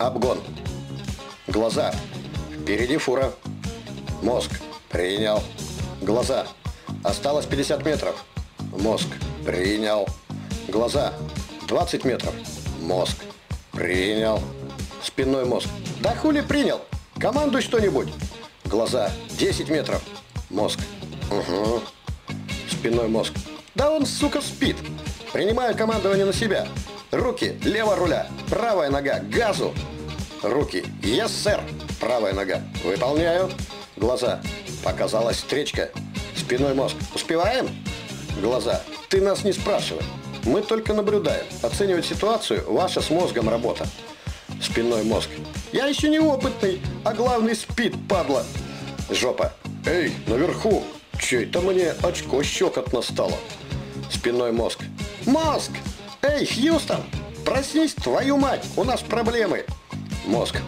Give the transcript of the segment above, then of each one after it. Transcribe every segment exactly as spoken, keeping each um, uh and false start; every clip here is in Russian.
Обгон. Глаза. Впереди фура. Мозг. Принял. Глаза. Осталось пятьдесят метров. Мозг. Принял. Глаза. двадцать метров. Мозг. Принял. Спинной мозг. Да хули принял? Командуй что-нибудь. Глаза. десять метров. Мозг. Угу. Спинной мозг. Да он, сука, спит. Принимаю командование на себя. Руки. Лево руля. Правая нога. Газу. Руки. Yes, сэр. Правая нога. Выполняю. Глаза. Показалась встречка. Спинной мозг. Успеваем? Глаза. Ты нас не спрашивай. Мы только наблюдаем. Оценивать ситуацию – ваша с мозгом работа. Спинной мозг. Я еще не опытный, а главный спит, падла. Жопа. Эй, наверху. Че это мне очко щекотно стало? Спинной мозг. Мозг! Эй, Хьюстон! Проснись, твою мать! У нас проблемы! Мозг.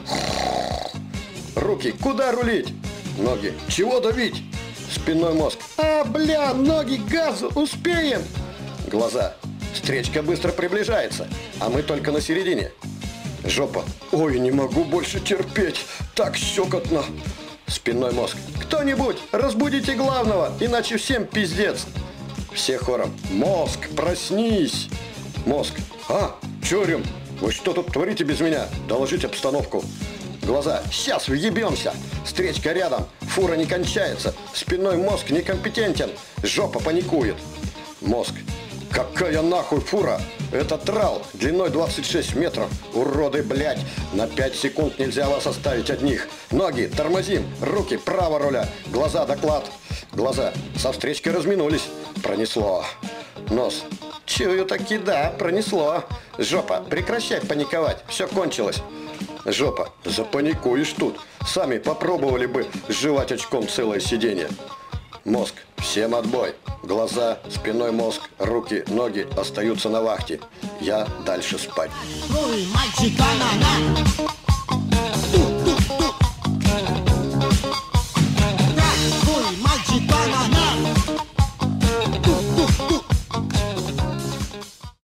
Руки. Куда рулить? Ноги. Чего давить? Спинной мозг. А, бля, ноги, газу, успеем! Глаза. Встречка быстро приближается, а мы только на середине. Жопа. Ой, не могу больше терпеть. Так щекотно. Спинной мозг. Кто-нибудь, разбудите главного, иначе всем пиздец. Все хором. Мозг, проснись. Мозг. А, чё, вы что тут творите без меня? Доложить обстановку. Глаза. Сейчас въебемся. Встречка рядом. Фура не кончается. Спинной мозг некомпетентен. Жопа паникует. Мозг. Какая нахуй фура? Это трал длиной двадцать шесть метров. Уроды, блядь. На пять секунд нельзя вас оставить одних. Ноги, тормозим. Руки, право руля. Глаза, доклад. Глаза. Со встречкой разминулись. Пронесло. Нос. Чую таки, да, пронесло. Жопа, прекращай паниковать. Все кончилось. Жопа. Запаникуешь тут. Сами попробовали бы сживать очком целое сиденье. Мозг. Всем отбой. Глаза, спинной мозг, руки, ноги остаются на вахте. Я дальше спать. Ой, мальчик, а-на-на.